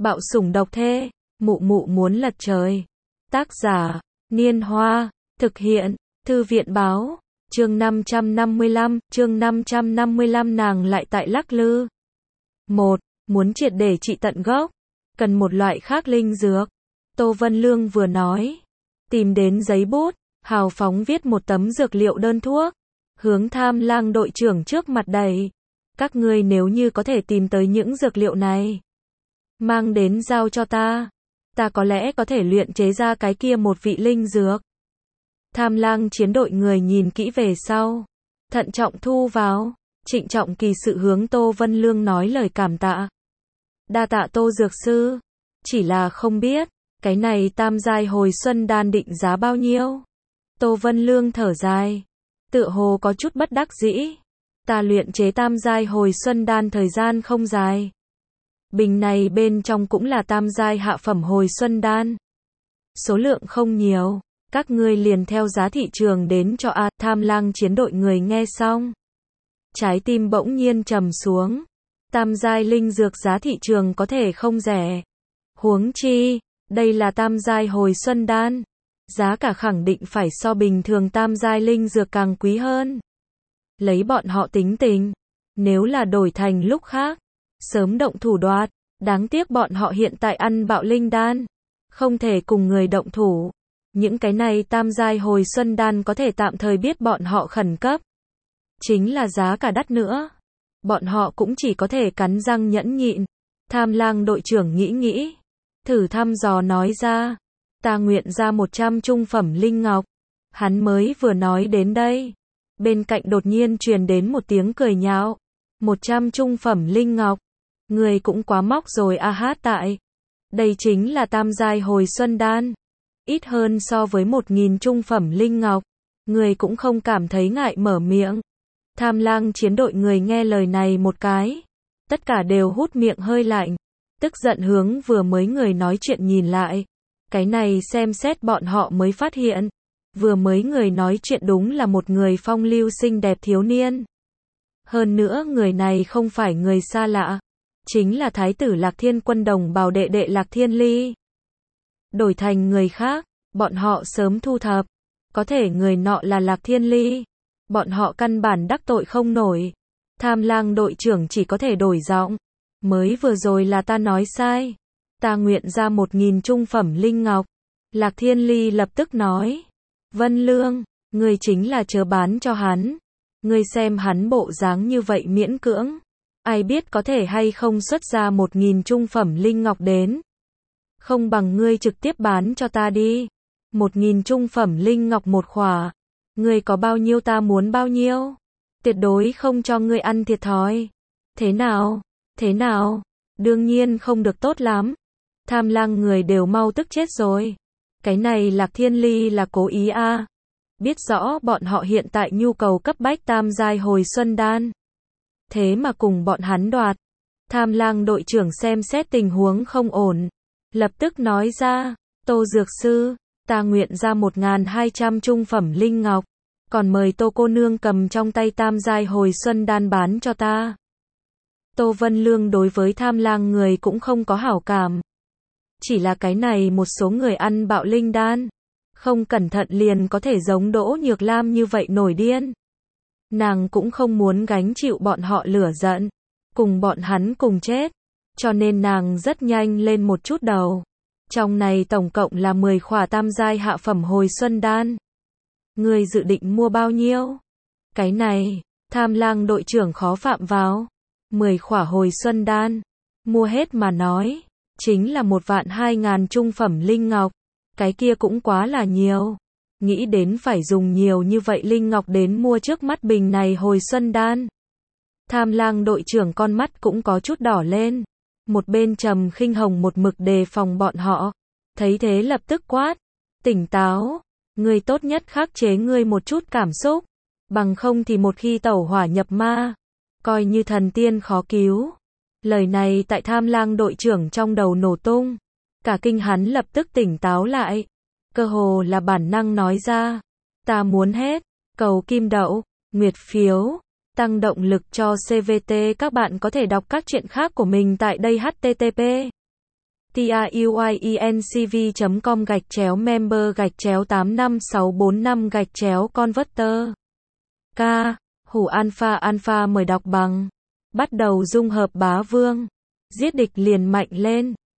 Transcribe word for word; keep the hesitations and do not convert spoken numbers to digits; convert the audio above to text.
Bạo sủng độc thê, mụ mụ muốn lật trời. Tác giả, Niên Hoa, thực hiện, Thư viện báo, chương năm trăm năm mươi lăm, chương năm trăm năm mươi lăm nàng lại tại lắc lư. một. Muốn triệt để trị tận gốc, cần một loại khác linh dược. Tô Vân Lương vừa nói, tìm đến giấy bút, hào phóng viết một tấm dược liệu đơn thuốc, hướng Tham Lang đội trưởng trước mặt đầy. Các ngươi nếu như có thể tìm tới những dược liệu này, mang đến giao cho ta, ta có lẽ có thể luyện chế ra cái kia một vị linh dược. Tham Lang chiến đội người nhìn kỹ về sau, thận trọng thu vào, trịnh trọng kỳ sự hướng Tô Vân Lương nói lời cảm tạ. Đa tạ Tô dược sư, chỉ là không biết, cái này tam giai hồi xuân đan định giá bao nhiêu? Tô Vân Lương thở dài, tựa hồ có chút bất đắc dĩ. Ta luyện chế tam giai hồi xuân đan thời gian không dài. Bình này bên trong cũng là tam giai hạ phẩm hồi xuân đan. Số lượng không nhiều, các ngươi liền theo giá thị trường đến cho a. Tham Lang chiến đội người nghe xong, trái tim bỗng nhiên trầm xuống. Tam giai linh dược giá thị trường có thể không rẻ. Huống chi, đây là tam giai hồi xuân đan, giá cả khẳng định phải so bình thường tam giai linh dược càng quý hơn. Lấy bọn họ tính tình, nếu là đổi thành lúc khác, sớm động thủ đoạt, đáng tiếc bọn họ hiện tại ăn bạo linh đan, không thể cùng người động thủ. Những cái này tam giai hồi xuân đan có thể tạm thời biết bọn họ khẩn cấp. Chính là giá cả đắt nữa, bọn họ cũng chỉ có thể cắn răng nhẫn nhịn. Tham Lang đội trưởng nghĩ nghĩ, thử thăm dò nói ra, ta nguyện ra một trăm trung phẩm linh ngọc. Hắn mới vừa nói đến đây, bên cạnh đột nhiên truyền đến một tiếng cười nhạo. Một trăm trung phẩm linh ngọc, người cũng quá móc rồi a hát tại. Đây chính là tam giai hồi xuân đan, ít hơn so với một nghìn trung phẩm linh ngọc, người cũng không cảm thấy ngại mở miệng. Tham Lang chiến đội người nghe lời này một cái, tất cả đều hút miệng hơi lạnh, tức giận hướng vừa mới người nói chuyện nhìn lại. Cái này xem xét bọn họ mới phát hiện, vừa mới người nói chuyện đúng là một người phong lưu xinh đẹp thiếu niên. Hơn nữa người này không phải người xa lạ, chính là Thái tử Lạc Thiên Quân đồng bào đệ đệ Lạc Thiên Ly. Đổi thành người khác, bọn họ sớm thu thập, có thể người nọ là Lạc Thiên Ly, bọn họ căn bản đắc tội không nổi. Tham Lang đội trưởng chỉ có thể đổi giọng, mới vừa rồi là ta nói sai, ta nguyện ra một nghìn trung phẩm linh ngọc. Lạc Thiên Ly lập tức nói, Vân Lương, ngươi chính là chớ bán cho hắn, ngươi xem hắn bộ dáng như vậy miễn cưỡng, ai biết có thể hay không xuất ra một nghìn trung phẩm linh ngọc đến. Không bằng ngươi trực tiếp bán cho ta đi, một nghìn trung phẩm linh ngọc một khỏa, ngươi có bao nhiêu ta muốn bao nhiêu, tuyệt đối không cho ngươi ăn thiệt thòi. Thế nào, thế nào, đương nhiên không được tốt lắm. Tham Lang người đều mau tức chết rồi. Cái này Lạc Thiên Ly là cố ý a à. Biết rõ bọn họ hiện tại nhu cầu cấp bách tam giai hồi xuân đan, thế mà cùng bọn hắn đoạt. Tham Lang đội trưởng xem xét tình huống không ổn, lập tức nói ra, Tô dược sư, ta nguyện ra một nghìn hai trăm trung phẩm linh ngọc, còn mời Tô cô nương cầm trong tay tam giai hồi xuân đan bán cho ta. Tô Vân Lương đối với Tham Lang người cũng không có hảo cảm. Chỉ là cái này một số người ăn bạo linh đan, không cẩn thận liền có thể giống Đỗ Nhược Lam như vậy nổi điên. Nàng cũng không muốn gánh chịu bọn họ lửa giận, cùng bọn hắn cùng chết, cho nên nàng rất nhanh lên một chút đầu. Trong này tổng cộng là mười khỏa tam giai hạ phẩm hồi xuân đan. Ngươi dự định mua bao nhiêu? Cái này, Tham Lang đội trưởng khó phạm vào. mười khỏa hồi xuân đan, mua hết mà nói, chính là một vạn hai ngàn trung phẩm linh ngọc, cái kia cũng quá là nhiều. Nghĩ đến phải dùng nhiều như vậy linh ngọc đến mua trước mắt bình này hồi xuân đan. Tham Lang đội trưởng con mắt cũng có chút đỏ lên. Một bên Trầm Khinh Hồng một mực đề phòng bọn họ, thấy thế lập tức quát, tỉnh táo, ngươi tốt nhất khắc chế ngươi một chút cảm xúc, bằng không thì một khi tẩu hỏa nhập ma, coi như thần tiên khó cứu. Lời này tại Tham Lang đội trưởng trong đầu nổ tung, cả kinh hắn lập tức tỉnh táo lại, cơ hồ là bản năng nói ra, ta muốn hết, cầu kim đậu, nguyệt phiếu, tăng động lực cho xê vê tê. Các bạn có thể đọc các truyện khác của mình tại đây. H T T P tiuyinc chấm com gạch chéo member gạch chéo tám năm sáu bốn năm gạch chéo converter. K. Hủ alpha alpha mời đọc bằng. Bắt đầu dung hợp bá vương. Giết địch liền mạnh lên.